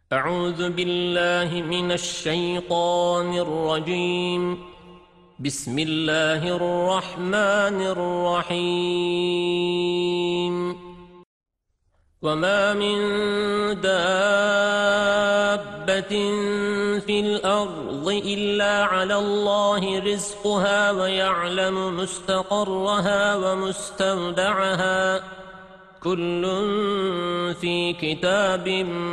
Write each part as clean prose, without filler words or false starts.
أعوذ بالله من الشيطان الرجيم. بسم الله الرحمن الرحيم. وما من دابة في الأرض إلا على الله رزقها ويعلم مستقرها ومستودعها كل في كتاب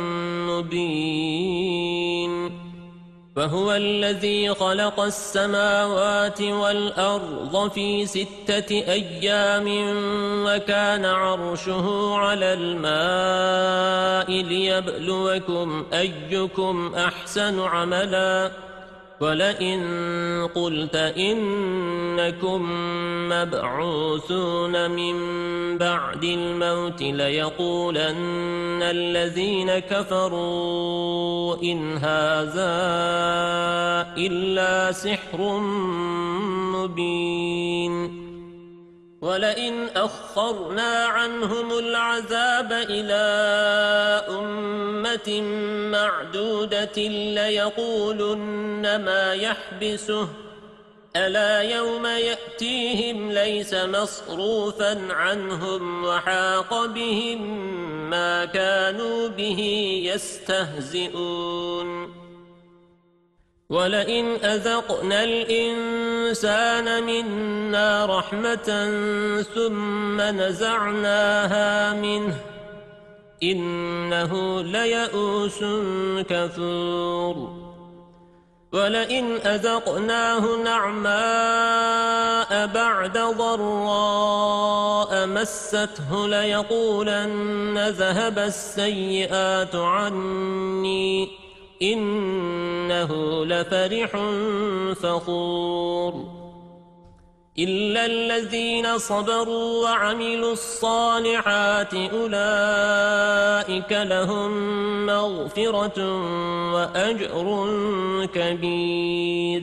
مبين. وهو الذي خلق السماوات والأرض في 6 أيام وكان عرشه على الماء ليبلوكم أيكم أحسن عملا ولئن قلت إنكم مبعوثون من بعد الموت ليقولن الذين كفروا إن هذا إلا سحر مبين. ولئن أخرنا عنهم العذاب إلى أمة معدودة ليقولن ما يحبسه ألا يوم يأتيهم ليس مصروفا عنهم وحاق بهم ما كانوا به يستهزئون. ولئن أذقنا الإنسان منا رحمة ثم نزعناها منه إنه ليئوس كفور. ولئن أذقناه نعماء بعد ضراء مسته ليقولن ذهب السيئات عني إنه لفرح فخور. إلا الذين صبروا وعملوا الصالحات أولئك لهم مغفرة وأجر كبير.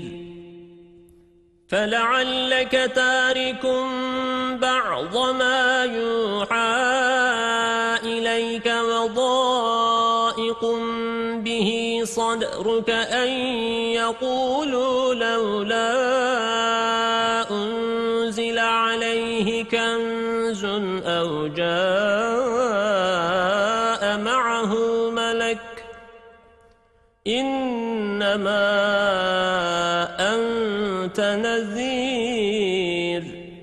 فلعلك تارك بعض ما يوحى إليك وضائق به صدرك أن يقولوا لولا أنزل عليه كنز أو جاء معه ملك إنما أنت نذير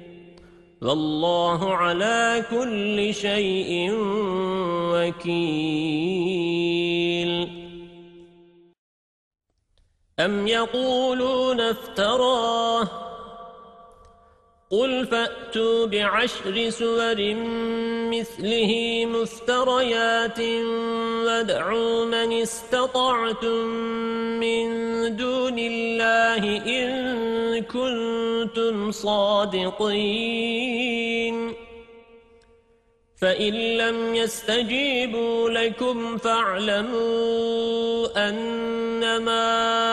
والله على كل شيء وكيل. أم يقولون افتراه قل فأتوا ب10 سور مثله مفتريات وادعوا من استطعتم من دون الله إن كنتم صادقين. فإن لم يستجيبوا لكم فاعلموا أنما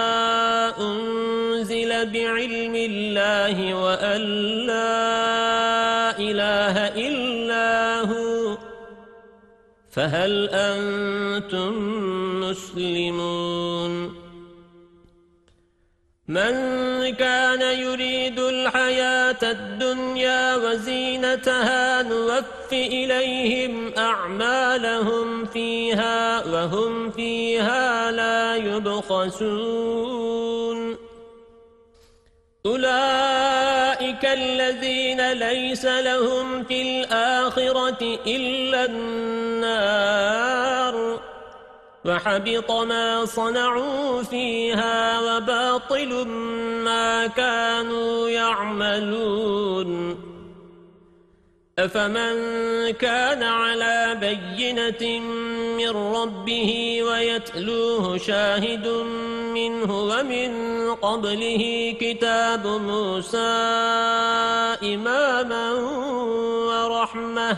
أنزل بعلم الله وأن لا إله إلا هو فهل أنتم مسلمون؟ من كان يريد الحياة الدنيا وزينتها نوف إليهم أعمالهم فيها وهم فيها لا يبخسون. أولئك الذين ليس لهم في الآخرة إلا النار وحبط ما صنعوا فيها وباطل ما كانوا يعملون. أفمن كان على بينة من ربه ويتلوه شاهد منه ومن قبله كتاب موسى إماما ورحمة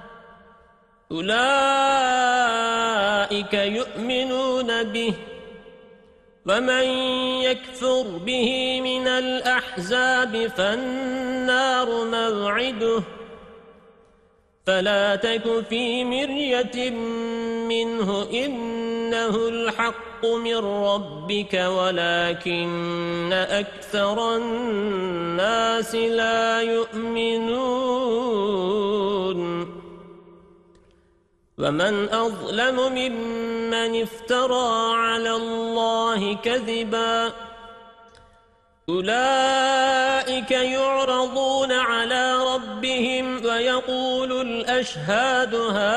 أولئك يؤمنون به ومن يكفر به من الأحزاب فالنار موعده فلا تك في مرية منه إن إنه الحق من ربك ولكن أكثر الناس لا يؤمنون ومن أظلم ممن افترى على الله كذبا أولئك يعرضون على ربهم ويقول الأشهاد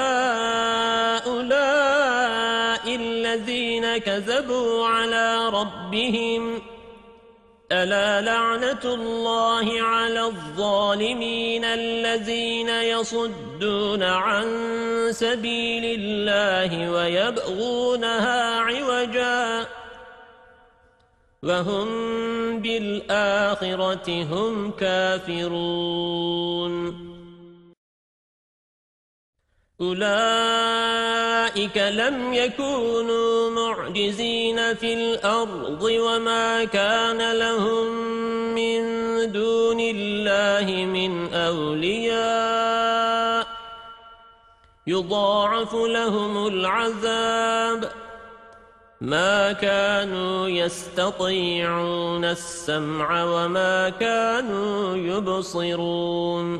هؤلاء الذين كذبوا على ربهم ألا لعنة الله على الظالمين الذين يصدون عن سبيل الله ويبغونها عوجا وهم بالآخرة هم كافرون أولئك لم يكونوا معجزين في الأرض وما كان لهم من دون الله من أولياء يضاعف لهم العذاب ما كانوا يستطيعون السمع وما كانوا يبصرون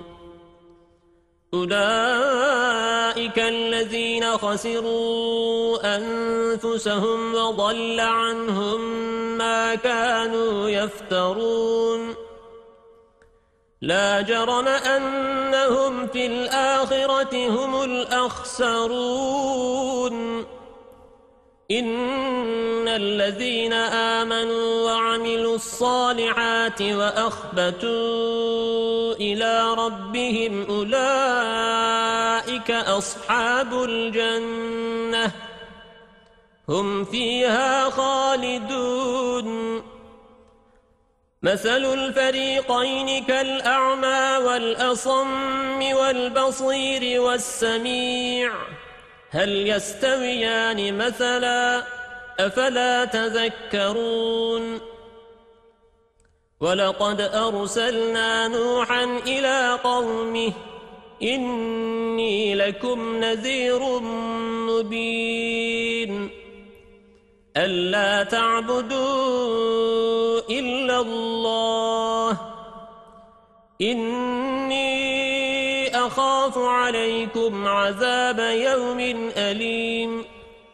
أولئك الذين خسروا أنفسهم وضل عنهم ما كانوا يفترون لا جرم أنهم في الآخرة هم الأخسرون إن الذين آمنوا وعملوا الصالحات وأخبتوا إلى ربهم أولئك أصحاب الجنة هم فيها خالدون مثل الفريقين كالأعمى والأصم والبصير والسميع هل يستويان مثلا أفلا تذكرون ولقد أرسلنا نوحا إلى قومه إني لكم نذير مبين ألا تعبدوا إلا الله إني أخاف عليكم عذاب يوم أليم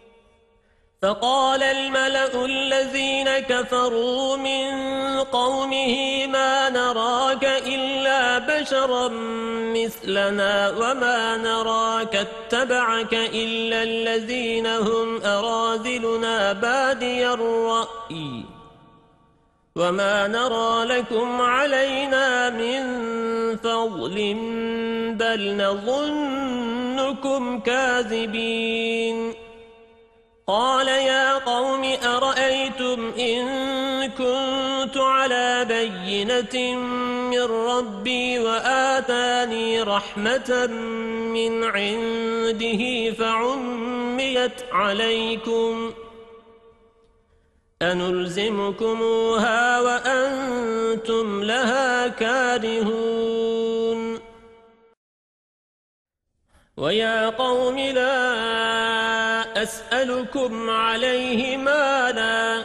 فقال الملأ الذين كفروا من قومه ما نراك إلا بشرا مثلنا وما نراك اتبعك إلا الذين هم أراذلنا بادي الرأي وما نرى لكم علينا من فضل بل نظنكم كاذبين قال يا قوم أرأيتم إن كنت على بينة من ربي وآتاني رحمة من عنده فعميت عليكم أنلزمكموها وأنتم لها كارهون ويا قوم لا أسألكم عليه مالا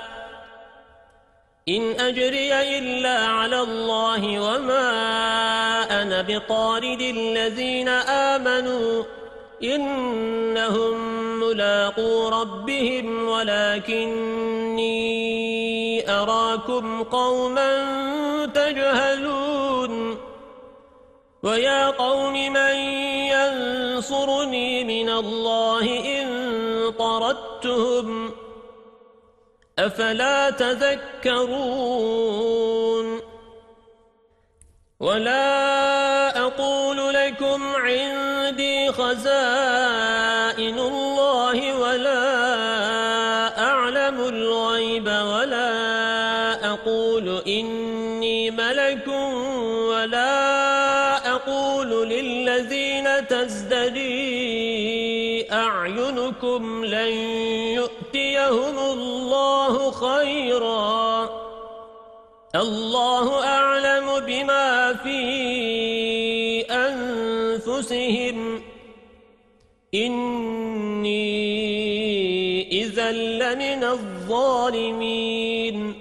إن أجري إلا على الله وما أنا بطارد الذين آمنوا إنهم ملاقو ربهم ولكني أراكم قوما تجهلون ويا قوم من ينصرني من الله إن طردتهم أفلا تذكرون ولا أقول لكم عندي خزائن الله ولا أعلم الغيب ولا أقول إني ملك ولا أقول للذين تزدري أعينكم لن يؤتيهم الله خيرا الله أعلم بما في أنفسهم إني إذا لمن الظالمين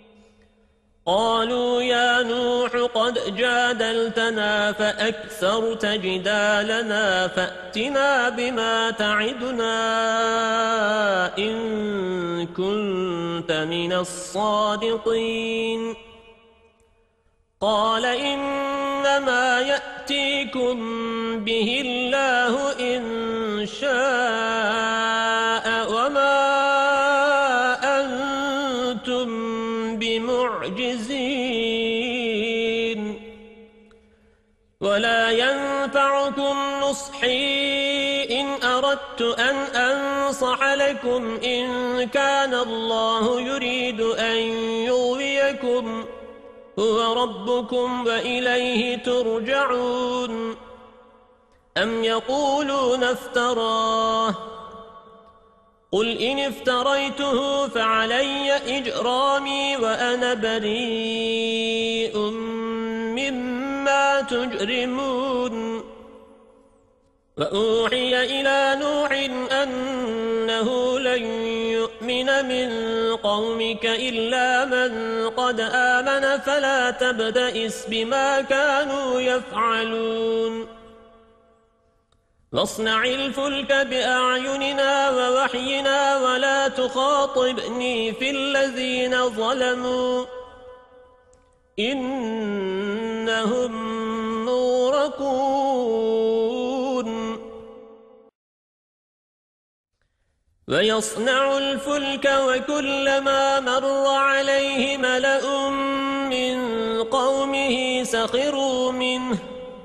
قالوا يا نوح قد جادلتنا فأكثرت جدالنا فأتنا بما تعدنا إن كنت من الصادقين قال إنما يأتيكم به الله إن شاء وما أنتم بمعجزين ولا ينفعكم نصحي إن أردت أن أنصح لكم إن كان الله يريد أن يغويكم هو ربكم وإليه ترجعون أم يقولون افتراه قل إن افتريته فعلي إجرامي وأنا بريء مما تجرمون وأوحي إلى نوح أنه لن يؤمن من قومك إلا من قد آمن فلا تبتئس بما كانوا يفعلون واصنع الفلك بأعيننا ووحينا ولا تخاطبني في الذين ظلموا إنهم مغرقون ويصنع الفلك وكلما مر عليه ملأ من قومه سخروا منه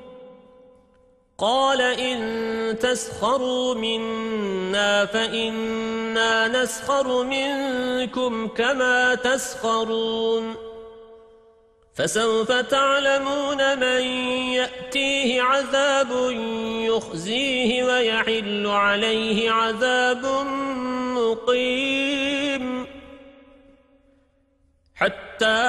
قال إن تسخروا منا فإنا نسخر منكم كما تسخرون فسوف تعلمون من يأتيه عذاب يخزيه ويحل عليه عذاب مقيم حتى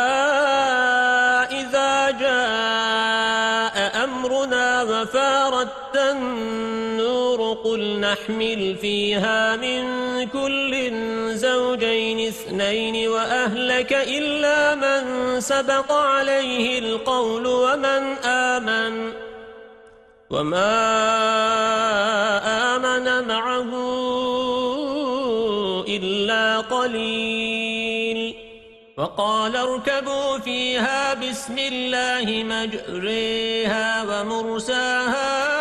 إذا جاء أمرنا وفارت النور قل نحمل فيها من كل زوجين اثنين وأهلك إلا من سبق عليه القول وما آمن معه إلا قليل وقال اركبوا فيها بسم الله مجريها ومرساها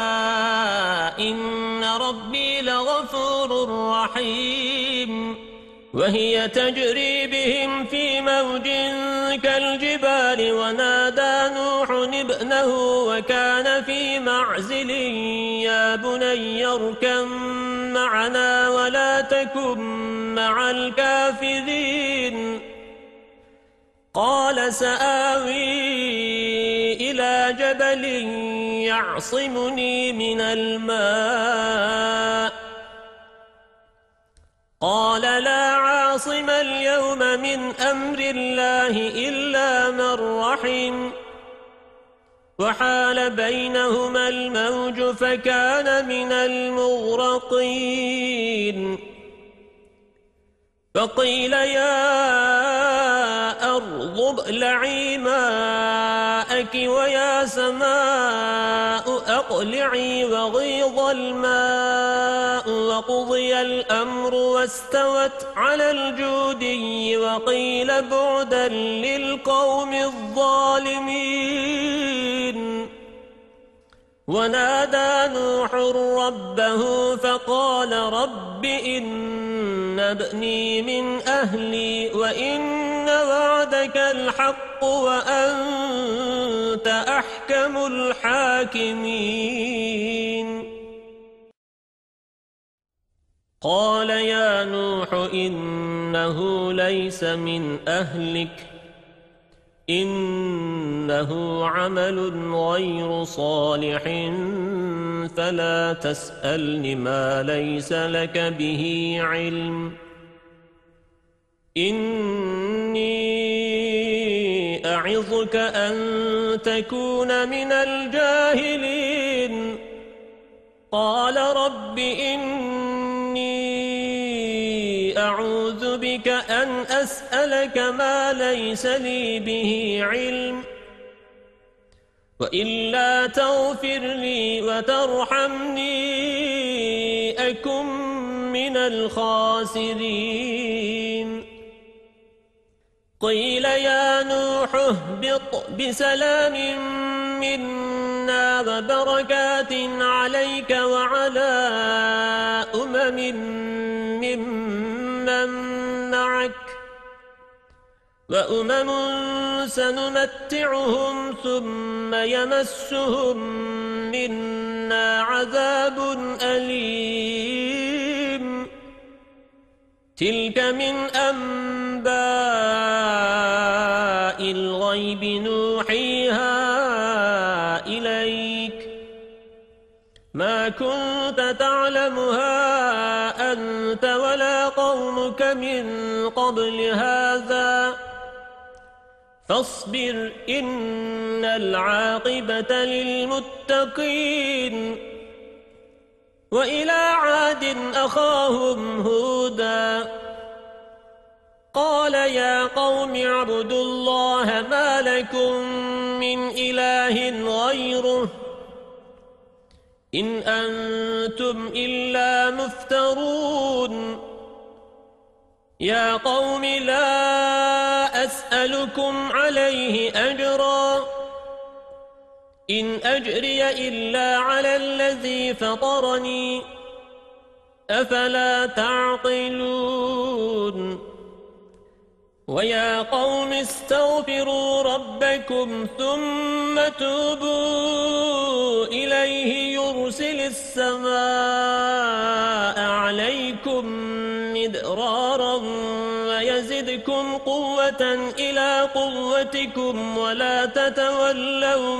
إن ربي لغفور رحيم وهي تجري بهم في موج كالجبال ونادى نوح ابنه وكان في معزل يا بني اركب معنا ولا تكن مع الكافرين قال سآوي إلى جبل يعصمني من الماء قال لا عاصم اليوم من أمر الله إلا من رحم وحال بينهما الموج فكان من المغرقين فقيل يا أرض ابلعي ماءك ويا سماء أقلعي وغيض الماء وقضي الأمر واستوت على الجودي وقيل بعدا للقوم الظالمين ونادى نوح ربه فقال رب إن ابني من أهلي وإن وعدك الحق وأنت أحكم الحاكمين قال يا نوح إنه ليس من أهلك إنه عمل غير صالح فلا تسألني ما ليس لك به علم إني أعظك أن تكون من الجاهلين قال رب إني أعوذ أعوذ بك أن أسألك ما ليس لي به علم وإلا تغفر لي وترحمني أكن من الخاسرين قيل يا نوح اهبط بسلام منا وبركات عليك وعلى ممن معك وأمم سنمتعهم ثم يمسهم منا عذاب أليم تلك من أنباء الغيب نوحيها إليك ما كنت تعلمها أنت ولا قومك من قبل هذا فاصبر إن العاقبة للمتقين وإلى عاد أخاهم هودا قال يا قوم اعبدوا الله ما لكم من إله غيره إن أنتم إلا مفترون يا قوم لا أسألكم عليه أجرا إن أجري إلا على الذي فطرني أفلا تعقلون ويا قوم استغفروا ربكم ثم توبوا إليه يرسل السماء عليكم مدرارا ويزدكم قوة إلى قوتكم ولا تتولوا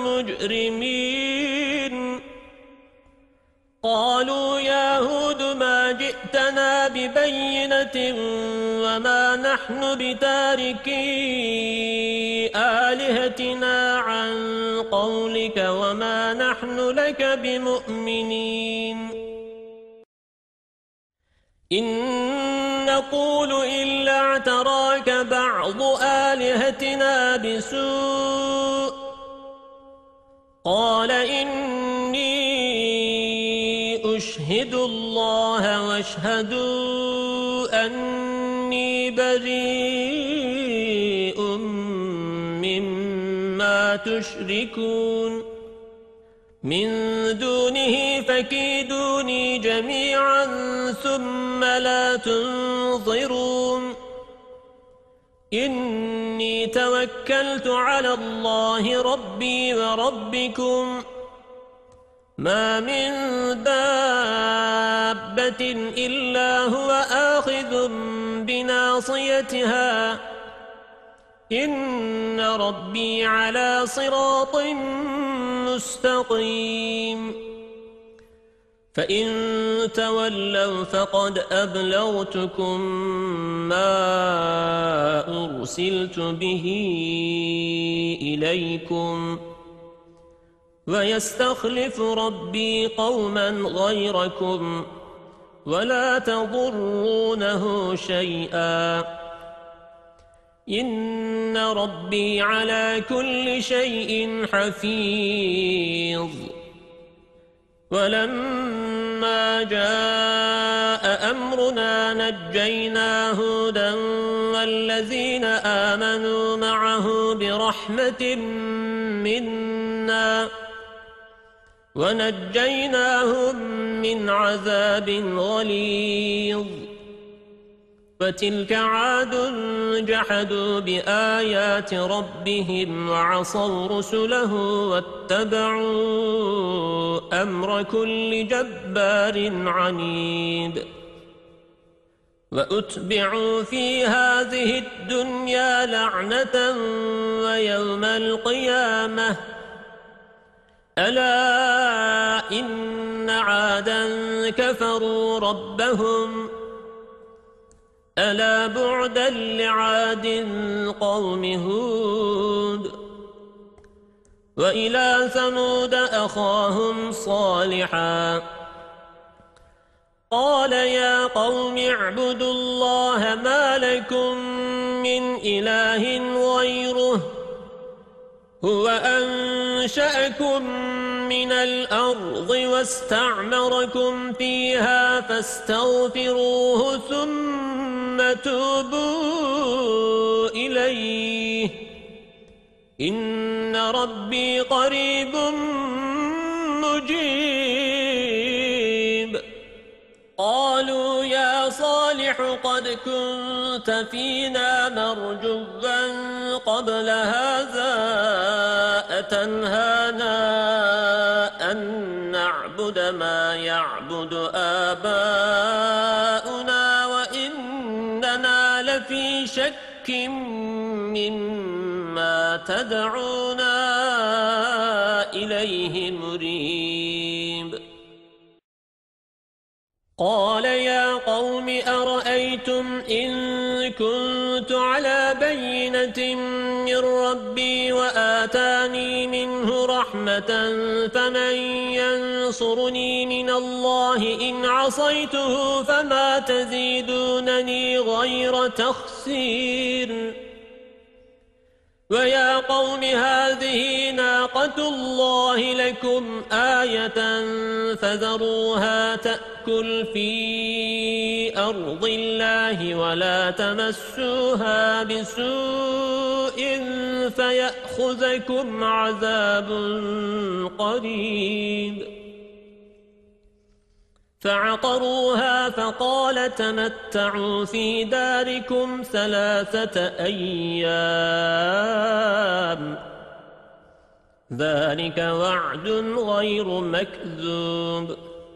مجرمين قالوا يا هود ما جئتنا ببينة وما نحن بتاركي آلهتنا عن قولك وما نحن لك بمؤمنين إن نقول إلا اعتراك بعض آلهتنا بسوء قال إني أشهد الله واشهدوا أني بريء مما تشركون من دونه فكيدوني جميعا ثم لا تنظرون إني توكلت على الله ربي وربكم ما من دابة إلا هو آخذ بناصيتها إن ربي على صراط مستقيم فإن تولوا فقد أبلغتكم ما أرسلت به إليكم ويستخلف ربي قوما غيركم ولا تضرونه شيئا إن ربي على كل شيء حفيظ ولما جاء أمرنا نجينا هودا والذين آمنوا معه برحمة منا ونجيناهم من عذاب غليظ وتلك عاد جحدوا بآيات ربهم وعصوا رسله واتبعوا أمر كل جبار عنيد وأتبعوا في هذه الدنيا لعنة ويوم القيامة ألا إن عادا كفروا ربهم ألا بعدا لعاد قوم هود وإلى ثمود أخاهم صالحا قال يا قوم اعبدوا الله ما لكم من إله غيره هو أنشأكم من الأرض واستعمركم فيها فاستغفروه ثم توبوا إليه إن ربي قريب مجيب قالوا يا صالح قد كنت فينا مرجوا قبل هذا أتنهانا أن نعبد ما يعبد آباؤنا وإننا لفي شك مما تدعونا إليه مريب قال يا قوم أرأيتم إن كنت على بينة من ربي وآتاني منه رحمة فمن ينصرني من الله إن عصيته فما تزيدونني غير تخسير ويا قوم هذه ناقة الله لكم آية فذروها تأكل في أرض الله ولا تمسوها بسوء فيأخذكم عذاب قريب فعقروها فقال تمتعوا في داركم 3 أيام ذلك وعد غير مكذوب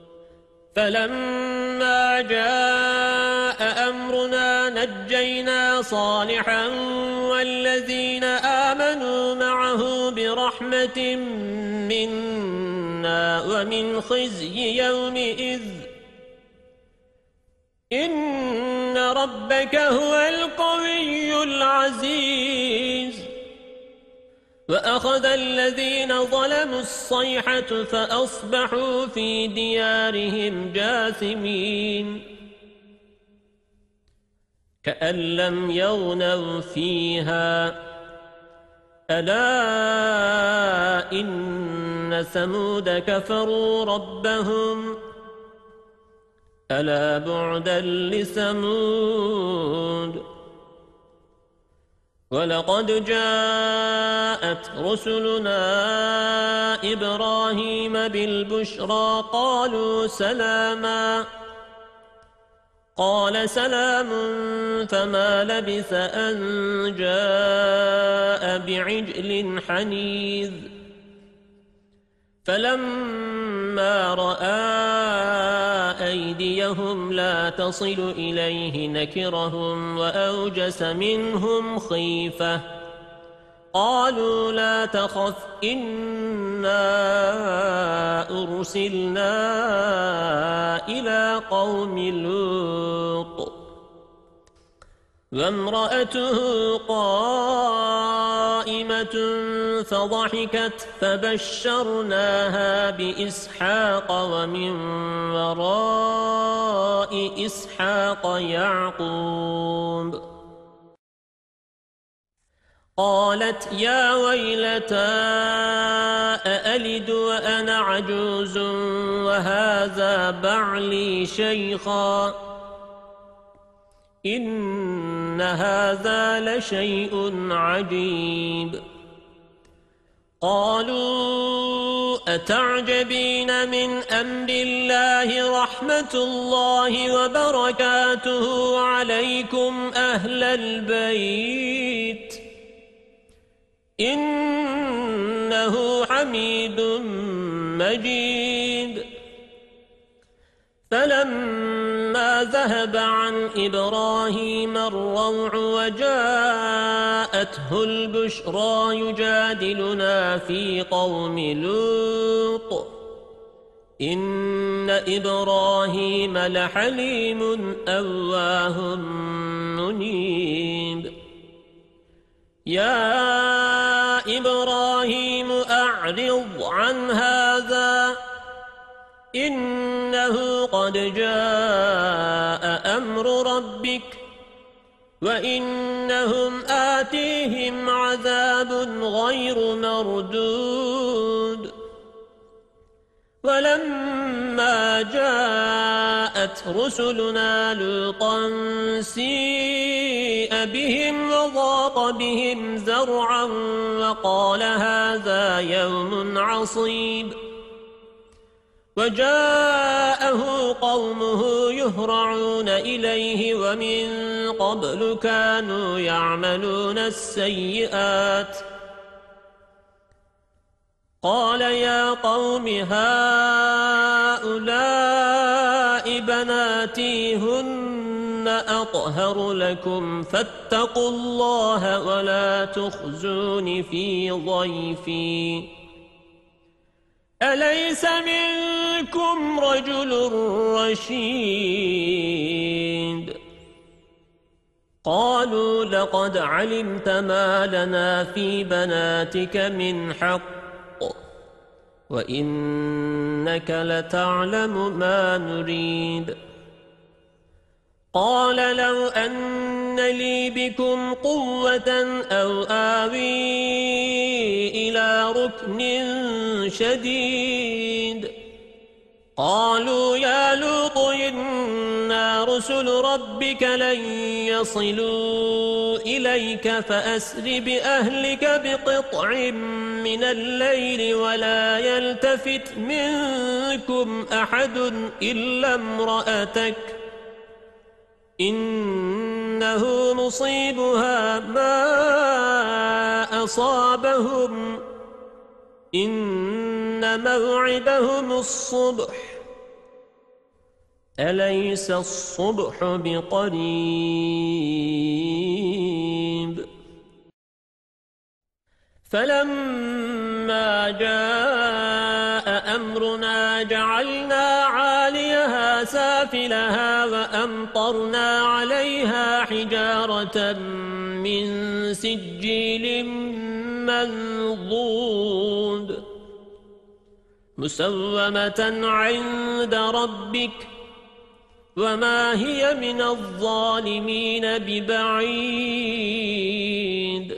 فلما جاء أمرنا نجينا صالحا والذين آمنوا معه برحمة منا ومن خزي يومئذ إن ربك هو القوي العزيز وأخذ الذين ظلموا الصيحة فأصبحوا في ديارهم جاثمين كأن لم يغنوا فيها ألا إن ثمود كفروا ربهم ألا بعدا لثمود ولقد جاءت رسلنا إبراهيم بالبشرى قالوا سلاما قال سلام فما لبث أن جاء بعجل حنيذ فلما رأى أيديهم لا تصل إليه نكرهم وأوجس منهم خيفة قالوا لا تخف إنا أرسلنا إلى قوم لوط وامرأته قائمة فضحكت فبشرناها بإسحاق ومن وراء إسحاق يعقوب قالت يا ويلتى أألد وأنا عجوز وهذا بعلي شيخا إن هذا لشيء عجيب قالوا أتعجبين من أمر الله رحمة الله وبركاته عليكم أهل البيت إنه حميد مجيد فلما ذهب عن إبراهيم الروع وجاءته البشرى يجادلنا في قوم لوط إن إبراهيم لحليم أواه منيب يا إبراهيم أعرض عن هذا إنه قد جاء أمر ربك وإنهم آتيهم عذاب غير مردود ولما جاءت رسلنا لوطا سيء بهم وضاق بهم ذرعا وقال هذا يوم عصيب وجاءه قومه يهرعون إليه ومن قبل كانوا يعملون السيئات قال يا قوم هؤلاء بناتي هن أطهر لكم فاتقوا الله ولا تخزون في ضيفي أليس منكم رجل رشيد قالوا لقد علمت ما لنا في بناتك من حق وإنك لتعلم ما نريد قال لو أن لي بكم قوة أو آوي إلى ركن شديد قالوا يا لوط إنا رسل ربك لن يصلوا إليك فأسر بأهلك بقطع من الليل ولا يلتفت منكم أحد إلا امرأتك إنه مصيبها ما أصابهم إن موعدهم الصبح أليس الصبح بقريب فلما جاء أمرنا جعلنا عاليها سافلها وأمطرنا عليها حجارة من سجيل منضود مسومة عند ربك وما هي من الظالمين ببعيد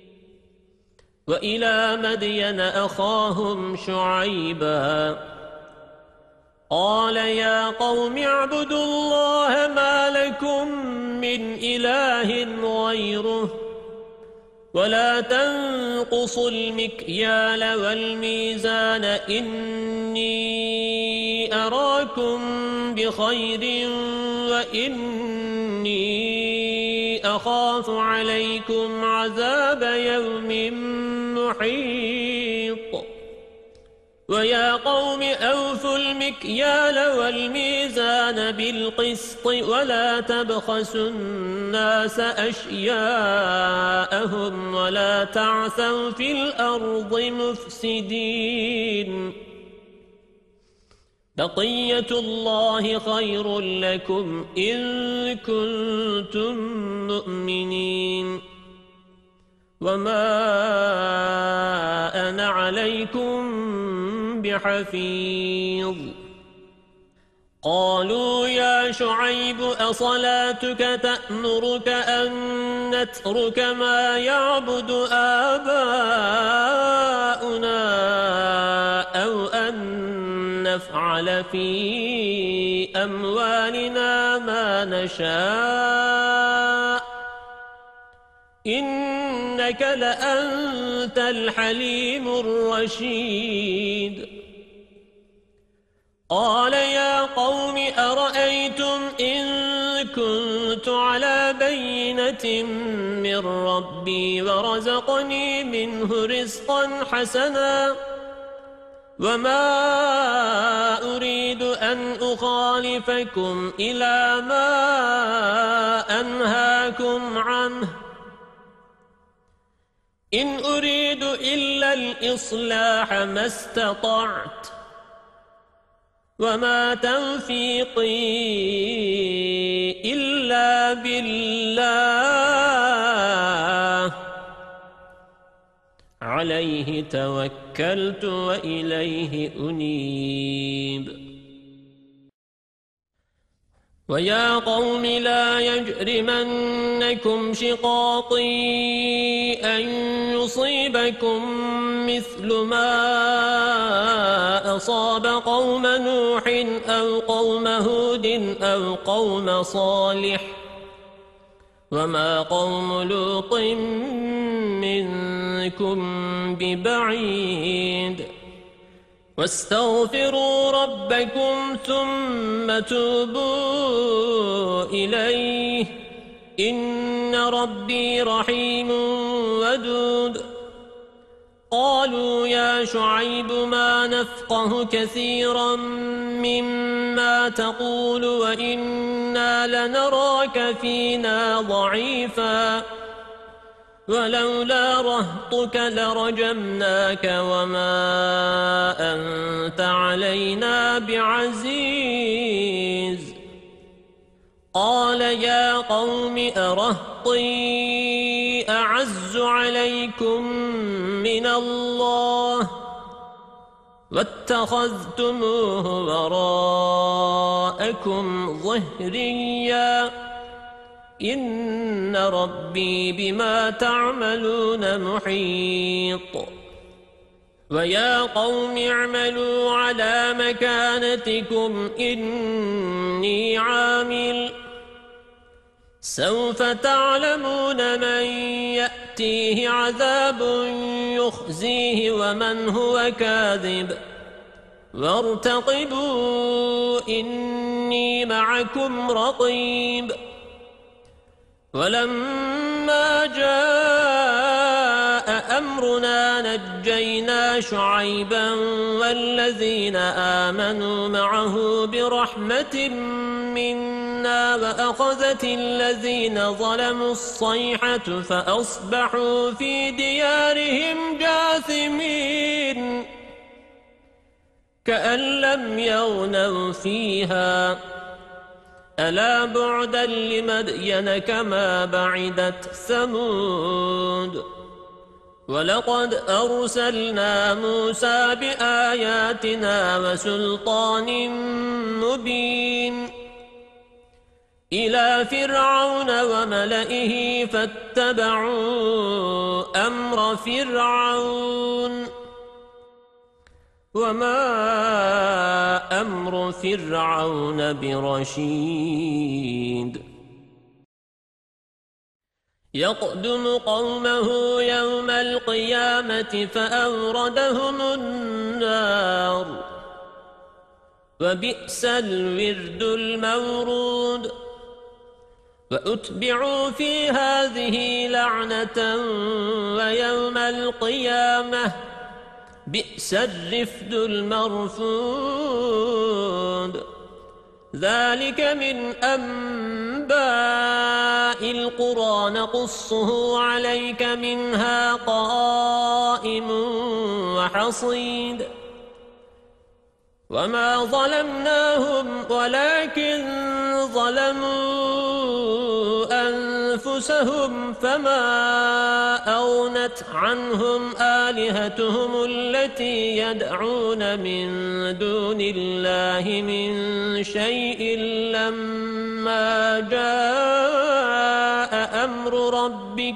وإلى مدين أخاهم شعيبا قال يا قوم اعبدوا الله ما لكم من إله غيره ولا تنقصوا المكيال والميزان إني أراكم بخير وإني أخاف عليكم عذاب يوم محيط ويا قوم أوفوا المكيال والميزان بالقسط ولا تبخسوا الناس أشياءهم ولا تعثوا في الأرض مفسدين بقية الله خير لكم إن كنتم مؤمنين وما أنا عليكم بحفيظ قالوا يا شعيب أصلاتك تأمرك أن نترك ما يعبد آباؤنا أو أن نفعل في أموالنا ما نشاء إنك لأنت الحليم الرشيد قال يا قوم أرأيتم إن كنت على بينة من ربي ورزقني منه رزقا حسنا وما أريد أن أخالفكم إلى ما أنهاكم عنه إن أريد إلا الإصلاح ما استطعت وما توفيقي إلا بالله عليه توكلت وإليه أنيب وَيَا قَوْمِ لَا يَجْرِمَنَّكُمْ شِقَاقِي أَن يُصِيبَكُم مِّثْلُ مَا أَصَابَ قَوْمَ نُوحٍ أَوْ قَوْمَ هُودٍ أَوْ قَوْمَ صَالِحٍ وَمَا قَوْمُ لُوطٍ مِّنكُم بِبَعِيدٍ وَاسْتَغْفِرُوا رَبَّكُمْ ثُمَّ تُوبُوا إِلَيْهِ إِنَّ رَبِّي رَحِيمٌ وَدُودٌ قَالُوا يَا شُعَيْبُ مَا نَفْقَهُ كَثِيرًا مِّمَّا تَقُولُ وَإِنَّا لَنَرَاكَ فِينَا ضَعِيفًا وَلَوْلَا رَهْطُكَ لَرَجَمْنَاكَ وَمَا أَنْتَ عَلَيْنَا بِعَزِيزٍ قَالَ يَا قَوْمِ أَرَهْطِي أَعَزُّ عَلَيْكُمْ مِنَ اللَّهِ وَاتَّخَذْتُمُوهُ وَرَاءَكُمْ ظِهْرِيًّا إِنَّ رَبِّي بِمَا تَعْمَلُونَ مُحِيطٌ وَيَا قَوْمِ اعْمَلُوا عَلَى مَكَانَتِكُمْ إِنِّي عَامِلٌ سَوْفَ تَعْلَمُونَ مَنْ يَأْتِيهِ عَذَابٌ يُخْزِيهِ وَمَنْ هُوَ كَاذِبٌ وَارْتَقِبُوا إِنِّي مَعَكُمْ رَقِيبٌ وَلَمَّا جَاءَ أَمْرُنَا نَجَّيْنَا شُعَيْبًا وَالَّذِينَ آمَنُوا مَعَهُ بِرَحْمَةٍ مِنَّا وَأَخَذَتِ الَّذِينَ ظَلَمُوا الصَّيْحَةُ فَأَصْبَحُوا فِي دِيَارِهِمْ جَاثِمِينَ كَأَن لَّمْ يَغْنَوْا فِيهَا ألا بعدا لمدين كما بعدت ثمود ولقد أرسلنا موسى بآياتنا وسلطان مبين إلى فرعون وملئه فاتبعوا أمر فرعون وما أمر فرعون برشيد يقدم قومه يوم القيامة فأوردهم النار وبئس الورد المورود وأتبعوا في هذه لعنة ويوم القيامة بئس الرفد المرفود ذلك من أنباء القرى نقصه عليك منها قائم وحصيد وما ظلمناهم ولكن ظلموا أنفسهم فما أغنت عنهم آلهتهم التي يدعون من دون الله من شيء لما جاء أمر ربك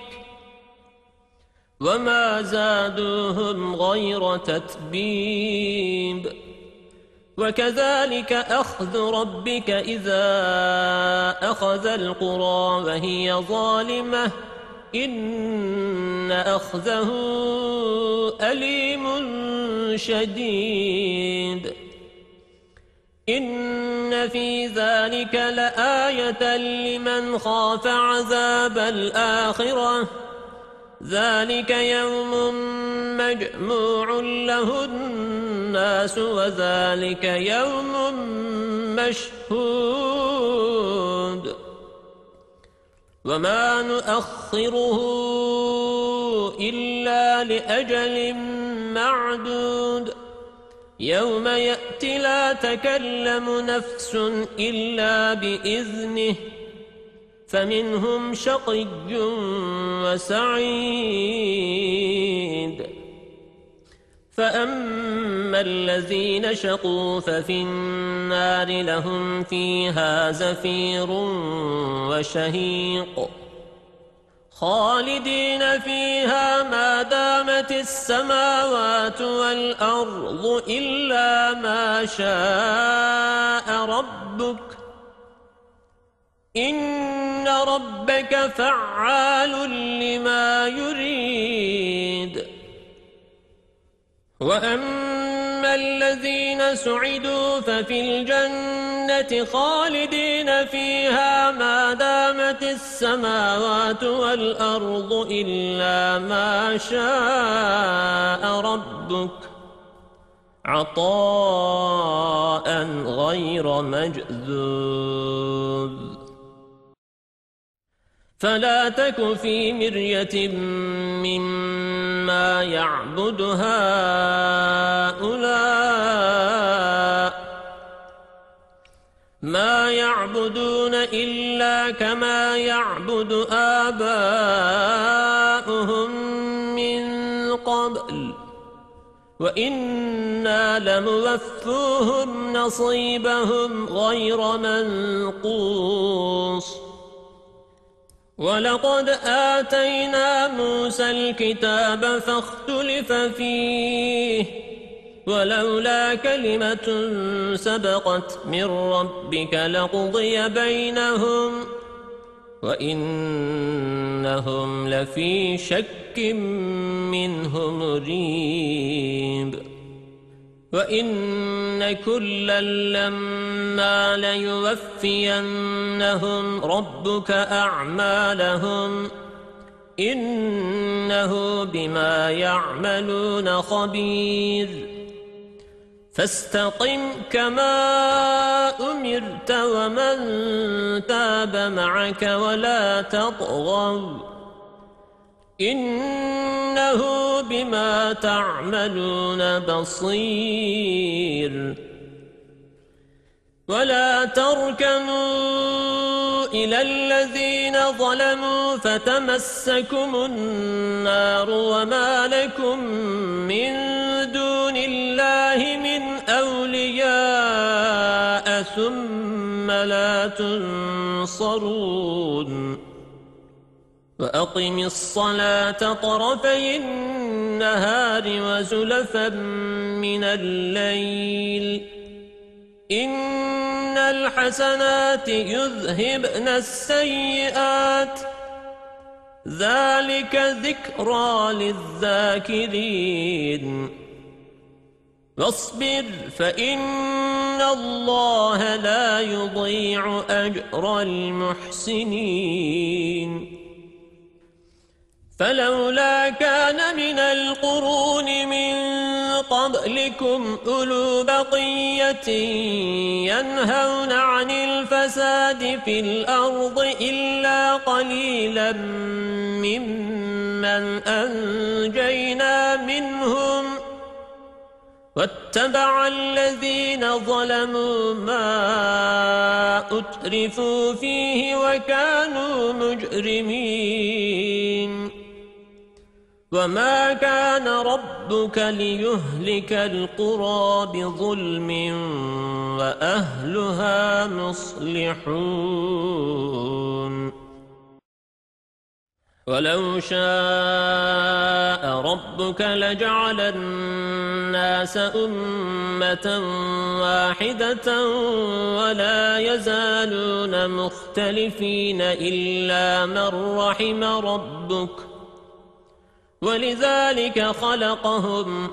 وما زادوهم غير تتبيب وكذلك أخذ ربك إذا أخذ القرى وهي ظالمة إن أخذه أليم شديد إن في ذلك لآية لمن خاف عذاب الآخرة ذلك يوم مجموع له الناس وذلك يوم مشهود وما نؤخره إلا لأجل معدود يوم يأتي لا تكلم نفس إلا بإذنه فمنهم شقي وسعيد فأما الذين شقوا ففي النار لهم فيها زفير وشهيق خالدين فيها ما دامت السماوات والأرض إلا ما شاء ربك إن ربك فعال لما يريد. وأما الذين سعدوا ففي الجنة خالدين فيها ما دامت السماوات والأرض إلا ما شاء ربك عطاء غير مجذوذ. فلا تك في مرية مما يعبد هؤلاء ما يعبدون إلا كما يعبد آباؤهم من قبل وإنا لموفوهم نصيبهم غير منقوص. ولقد آتينا موسى الكتاب فاختلف فيه ولولا كلمة سبقت من ربك لقضي بينهم وإنهم لفي شك منه مريب. وإن كلا لما ليوفينهم ربك أعمالهم إنه بما يعملون خبير. فاستقم كما أمرت ومن تاب معك ولا تطغوا إنه بما تعملون بصير. ولا تركنوا إلى الذين ظلموا فتمسكم النار وما لكم من دون الله من أولياء ثم لا تنصرون. وأقم الصلاة طرفي النهار وزلفا من الليل إن الحسنات يذهبن السيئات ذلك ذكرى للذاكرين. واصبر فإن الله لا يضيع أجر المحسنين. فلولا كان من القرون من قبلكم أولو بقية ينهون عن الفساد في الأرض إلا قليلا ممن أنجينا منهم واتبع الذين ظلموا ما أترفوا فيه وكانوا مجرمين. وما كان ربك ليهلك القرى بظلم وأهلها مصلحون. ولو شاء ربك لجعل الناس أمة واحدة ولا يزالون مختلفين إلا من رحم ربك ولذلك خلقهم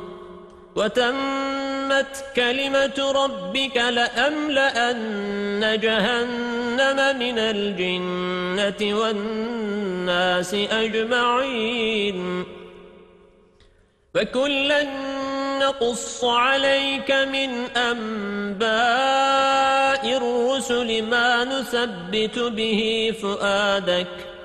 وتمت كلمة ربك لأملأن جهنم من الجنة والناس أجمعين. فكلا نقص عليك من أنباء الرسل ما نثبت به فؤادك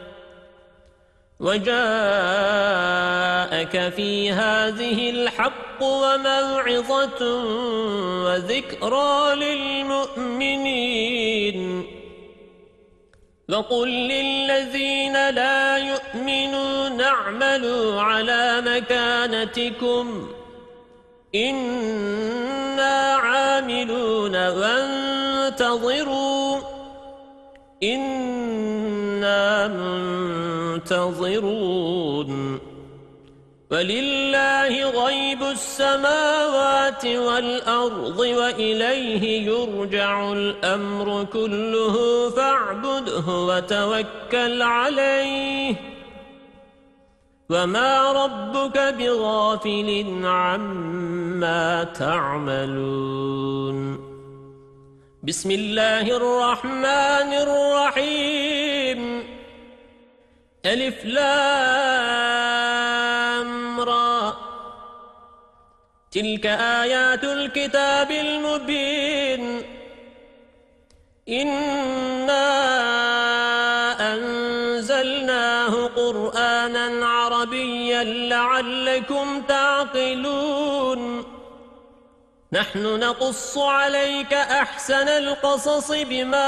وجاءك في هذه الحق وموعظة وذكرى للمؤمنين. وقل للذين لا يؤمنون اعملوا على مكانتكم إنا عاملون وانتظروا إنا منتظرون ولله غيب السماوات والأرض وإليه يرجع الأمر كله فاعبده وتوكل عليه وما ربك بغافل عما تعملون بسم الله الرحمن الرحيم ألف لام را تلك آيات الكتاب المبين إنا أنزلناه قرآنا عربيا لعلكم تعقلون نحن نقص عليك أحسن القصص بما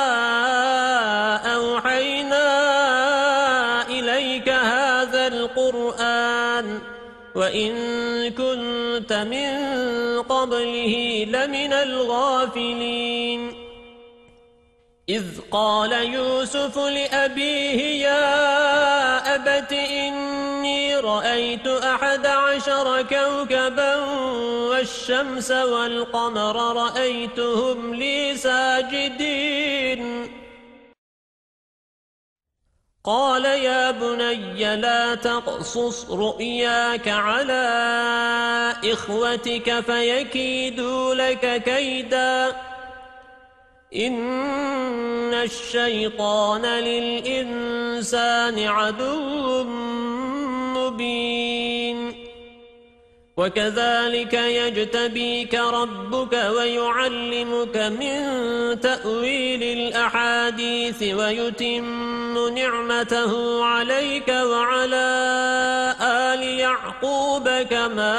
أوحينا إليك هذا القرآن وإن كنت من قبله لمن الغافلين إذ قال يوسف لأبيه يا أبت إني رأيت 11 كوكبا والشمس والقمر رأيتهم لي ساجدين قال يا بني لا تقصص رؤياك على إخوتك فيكيدوا لك كيدا إن الشيطان للإنسان عدو مبين وكذلك يجتبيك ربك ويعلمك من تأويل الأحاديث ويتم نعمته عليك وعلى آل يعقوب كما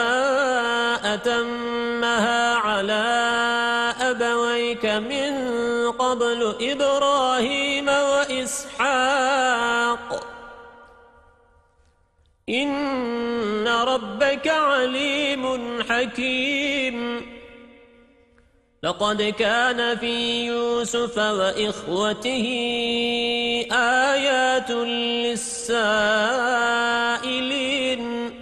أتمها على أبويك من قبل إبراهيم وإسحاق إن ربك عليم حكيم لقد كان في يوسف وإخوته آيات للسائلين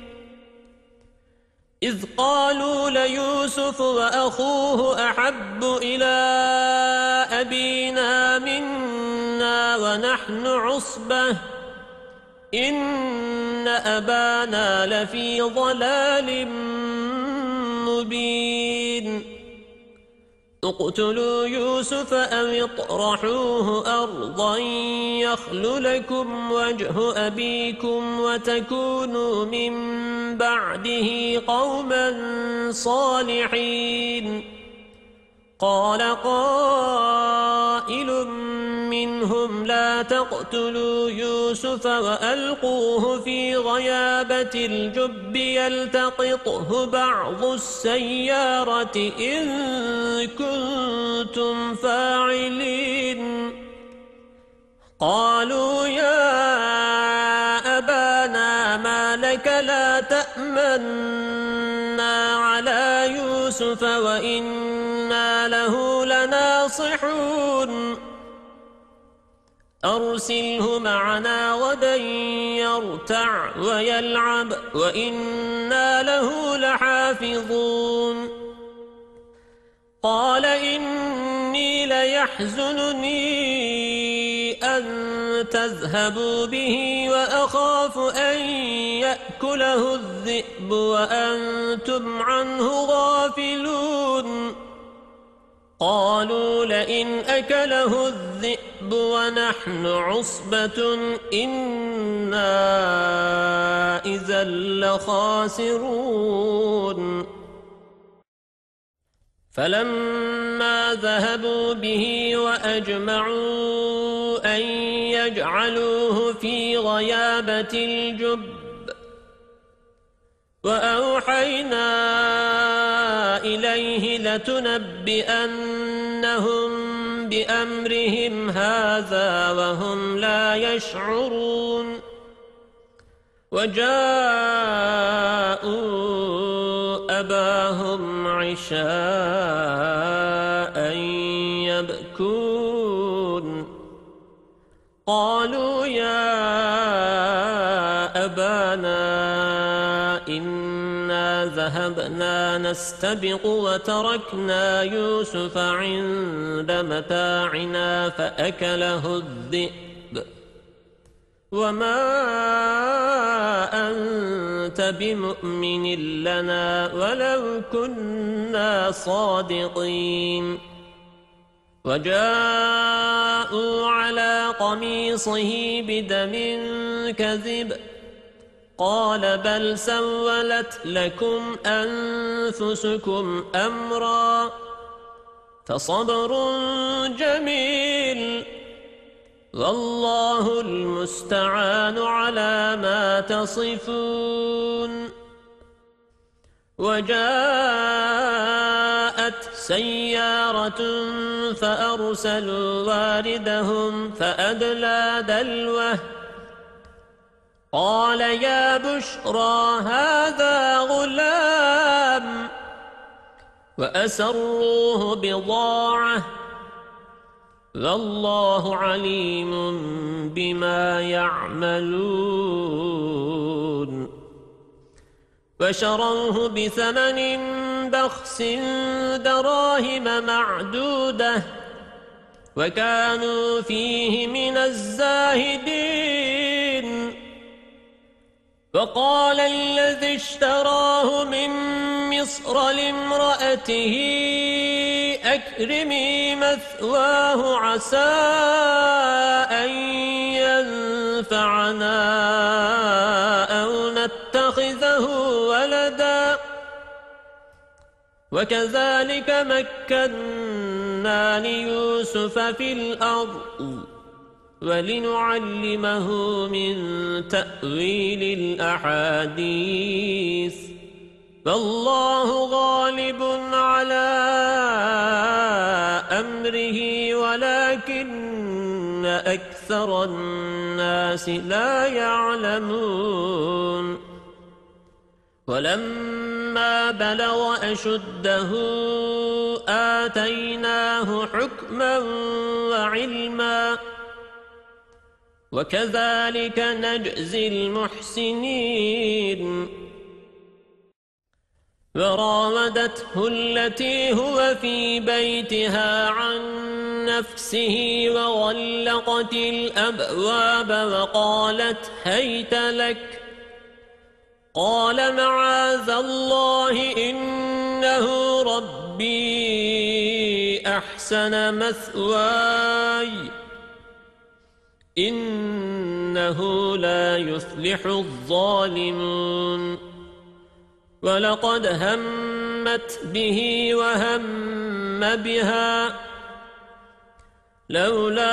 إذ قالوا ليوسف وأخوه أحب إلى أبينا منا ونحن عصبة إن أبانا لفي ضلال مبين اقتلوا يوسف أو اطرحوه أرضا يخل لكم وجه أبيكم وتكونوا من بعده قوما صالحين قال قائل منهم لا تقتلوا يوسف وألقوه في غيابة الجب يلتقطه بعض السيارة إن كنتم فاعلين قالوا يا أبانا ما لك لا تأمنا على يوسف وإنا له لناصحون أرسله معنا غدا يرتع ويلعب وإنا له لحافظون قال إني ليحزنني أن تذهبوا به وأخاف أن يأكله الذئب وأنتم عنه غافلون قالوا لئن أكله الذئب ونحن عصبة إنا إذا لخاسرون فلما ذهبوا به وأجمعوا أن يجعلوه في غيابة الجب وأوحينا إليه لتنبئنهم بأمرهم هذا وهم لا يشعرون وجاءوا أباهم عشاء يبكون قالوا يا أبانا إنا ذهبنا نستبق وتركنا يوسف عند متاعنا فأكله الذئب وما أنت بمؤمن لنا ولو كنا صادقين وجاءوا على قميصه بدم كذب قال بل سولت لكم أنفسكم أمرا فصبر جميل والله المستعان على ما تصفون وجاءت سيارة فأرسلوا واردهم فأدلى دلوه قال يا بشرى هذا غلام وأسروه بضاعة والله عليم بما يعملون وشروه بثمن بخس دراهم معدودة وكانوا فيه من الزاهدين وقال الذي اشتراه من مصر لامرأته أكرمي مثواه عسى أن ينفعنا أو نتخذه ولدا وكذلك مكنا ليوسف في الأرض ولنعلمه من تأويل الأحاديث فالله غالب على أمره ولكن أكثر الناس لا يعلمون ولما بلغ أشده آتيناه حكما وعلما وكذلك نجزي المحسنين وراودته التي هو في بيتها عن نفسه وغلقت الأبواب وقالت هيت لك قال معاذ الله إنه ربي أحسن مثواي إنه لا يفلح الظالمون ولقد همت به وهم بها لولا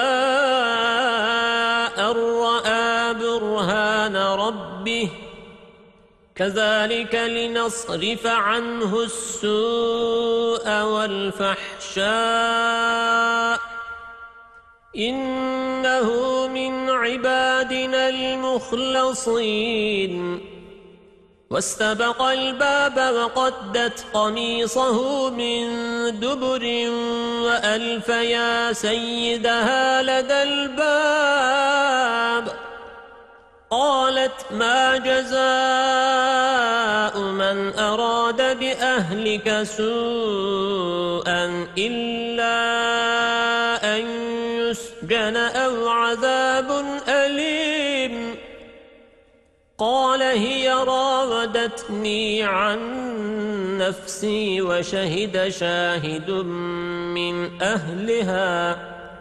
أن رأى برهان ربه كذلك لنصرف عنه السوء والفحشاء إنه من عبادنا المخلصين واستبق الباب وقدت قميصه من دبر وألف يا سيدها لدى الباب قالت ما جزاء من أراد بأهلك سوءا إلا أن يسجن أو عذاب أليم قال هي راودتني عن نفسي وشهد شاهد من أهلها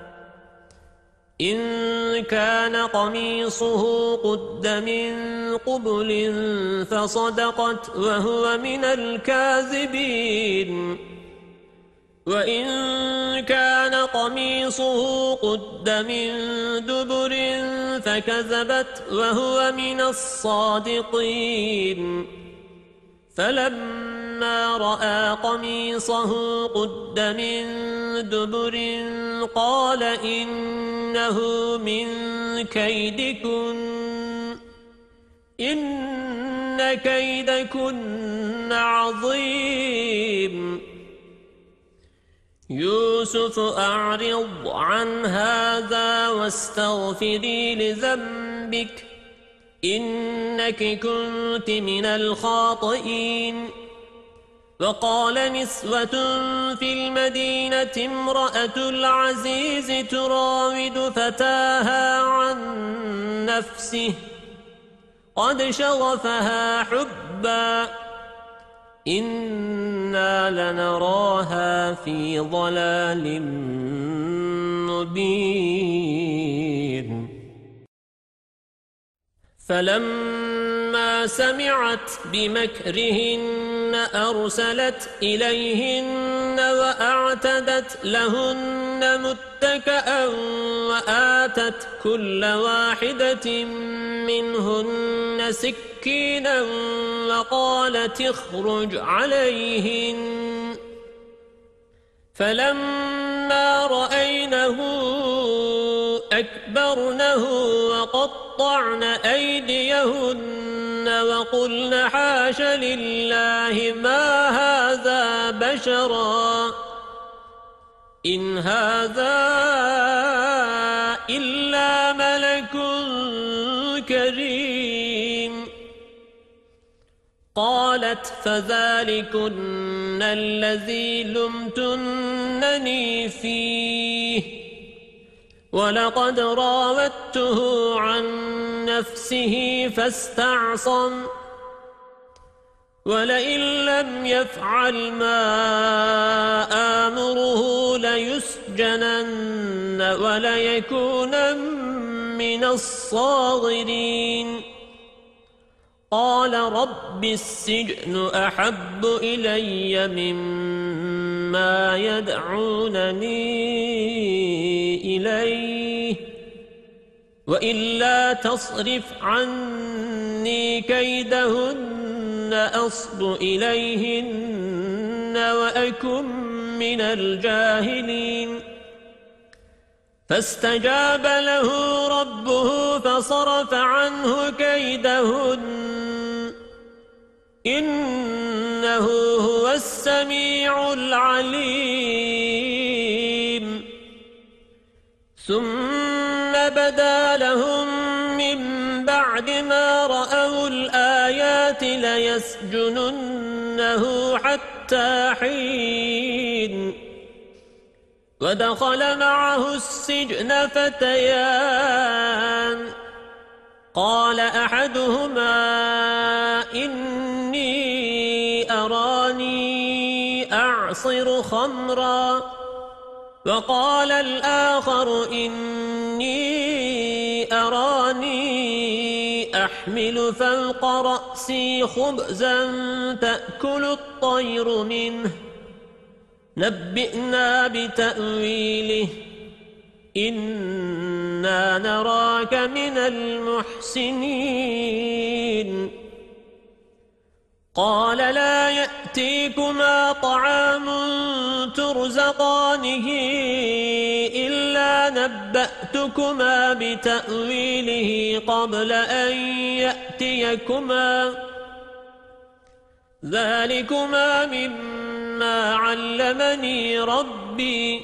إن كان قميصه قد من قبل فصدقت وهو من الكاذبين وإن كان قميصه قد من دبر فكذبت وهو من الصادقين فلما رأى قميصه قد من دبر قال إنه من كيدكن إن إن كيدكن عظيم. يوسف أعرض عن هذا واستغفري لذنبك إنك كنت من الخاطئين. وقال نسوة في المدينة امرأة العزيز تراود فتاها عن نفسه قد شغفها حبا إنا لنراها في ضلال مبين. فلما سمعت بمكرهن أرسلت إليهن وأعتدت لهن متكأ وآتت كل واحدة منهن سكينا وقالت اخرج عليهن. فلما رأينه أكبرنه وقطعن أيديهن وقلن حاش لله ما هذا بشرا إن هذا إلا ملك كريم. قالت فذلكن الذي لمتنني فيه ولقد راودته عن نفسه فاستعصم ولئن لم يفعل ما آمره ليسجنن وليكونن من الصاغرين. قال رب السجن أحب إلي مما يدعونني إليه وإلا تصرف عني كيدهن أصب إليهن وأكن من الجاهلين. فاستجاب له ربه فصرف عنه كيدهن إنه هو السميع العليم. ثم بدا لهم من بعد ما رأوا الآيات ليسجننه حتى حين. ودخل معه السجن فتيان قال أحدهما إني أراني أعصر خمرا وقال الآخر إني أراني أحمل فوق رأسي خبزا تأكل الطير منه نبئنا بتأويله إنا نراك من المحسنين. قال لا يأتيكما طعام ترزقانه إلا نبأتكما بتأويله قبل أن يأتيكما ذلكما مما علمني ربي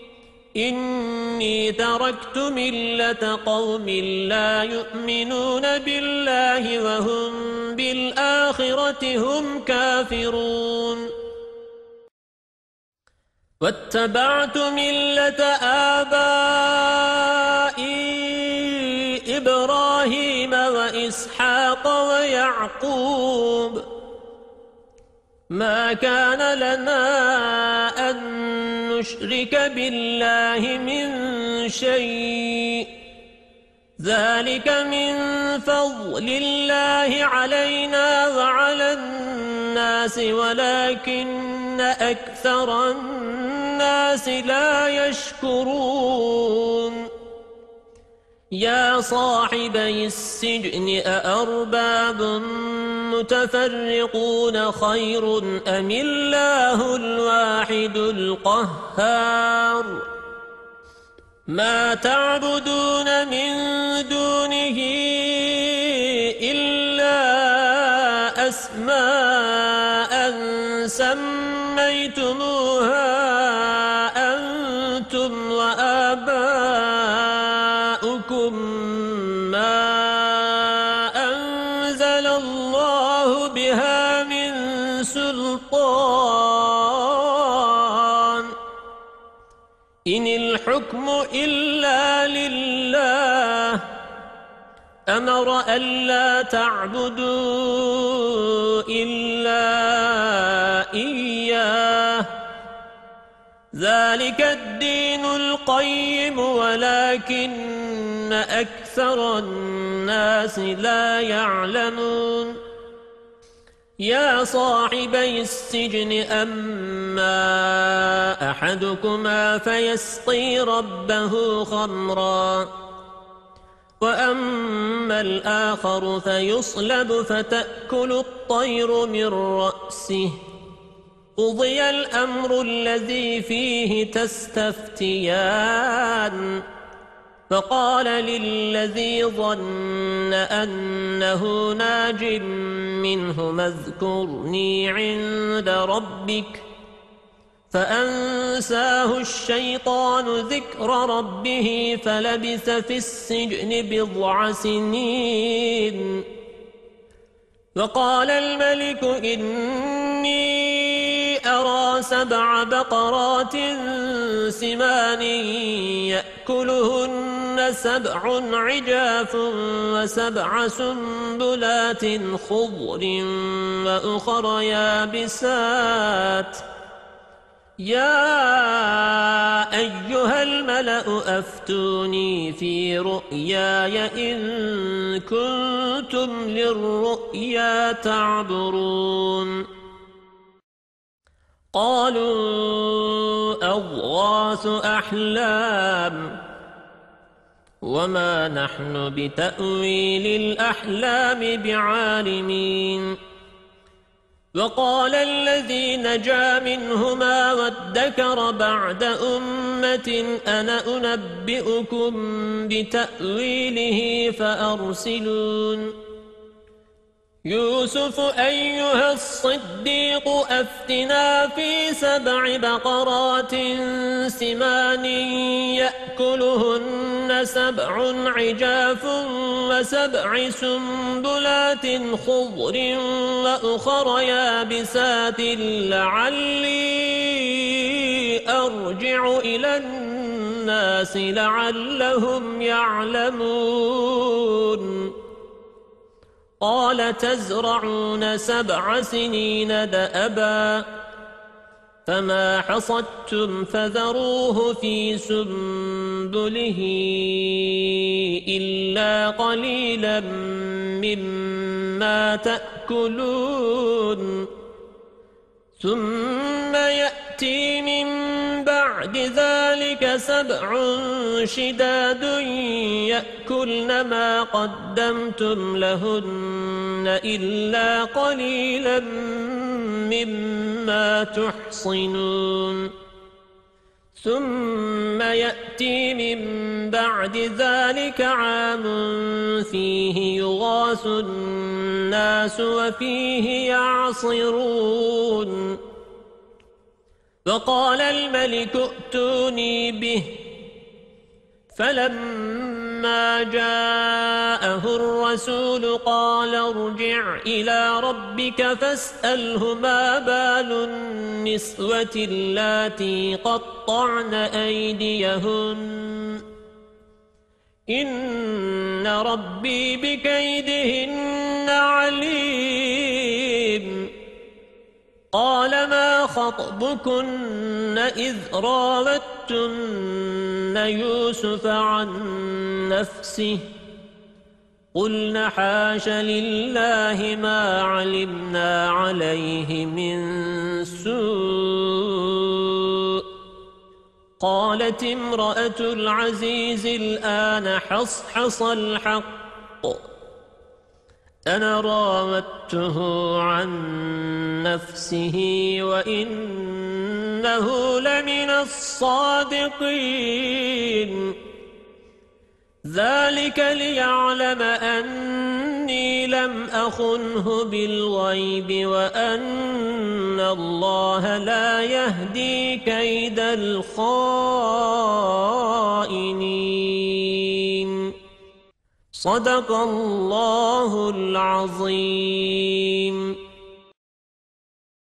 إني تركت ملة قوم لا يؤمنون بالله وهم بالآخرة هم كافرون. واتبعت ملة آبائي إبراهيم وإسحاق ويعقوب ما كان لنا أن نشرك بالله من شيء ذلك من فضل الله علينا وعلى الناس ولكن أكثر الناس لا يشكرون. يا صاحبي السجن أأرباب متفرقون خير أم الله الواحد القهار. ما تعبدون من دونه إلا أسماء سميتموها أنتم وآباؤكم ما أنزل الله بها من سلطان إن الحكم إلا لله أمر ألا تعبدوا إلا إياه ذلك الدين القيم ولكن أكثر الناس لا يعلمون يا صاحبي السجن أما أحدكما فيسقي ربه خمرا وأما الآخر فيصلب فتأكل الطير من رأسه قضي الأمر الذي فيه تستفتيان فقال للذي ظن أنه ناج منهما اذكرني عند ربك فأنساه الشيطان ذكر ربه فلبث في السجن بضع سنين وقال الملك إني أرى 7 بقرات سمان يأكلهن 7 عجاف و7 سنبلات خضر وأخر يابسات يا أيها الملأ أفتوني في رؤياي إن كنتم للرؤيا تعبرون قالوا أضغاث أحلام وما نحن بتأويل الأحلام بعالمين وقال الذي نجا منهما وادكر بعد أمة أنا أنبئكم بتأويله فأرسلون يوسف أيها الصديق أفتنا في 7 بقرات سمان يأكلهن 7 عجاف و7 سنبلات خضر وأخر يابسات لعلي أرجع إلى الناس لعلهم يعلمون قال تزرعون 7 سنين دأبا فما حصدتم فذروه في سنبله إلا قليلا مما تأكلون ثم يأتي من بعد ذلك 7 شداد يأكلن ما قدمتم لهن إلا قليلا مما تحصنون ثم يأتي من بعد ذلك عام فيه يغاث الناس وفيه يعصرون وقال الملك ائتوني به فلما جاءه الرسول قال ارجع إلى ربك فاسأله ما بال النسوة اللاتي قطعن أيديهن إن ربي بكيدهن عليم قال ما خطبكن إذ راوتن يوسف عن نفسه قلن حاش لله ما علمنا عليه من سوء قالت امرأة العزيز الآن حصحص الحق أنا راودته عن نفسه وإنه لمن الصادقين ذلك ليعلم أني لم أخنه بالغيب وأن الله لا يهدي كيد الخائنين. صدق الله العظيم.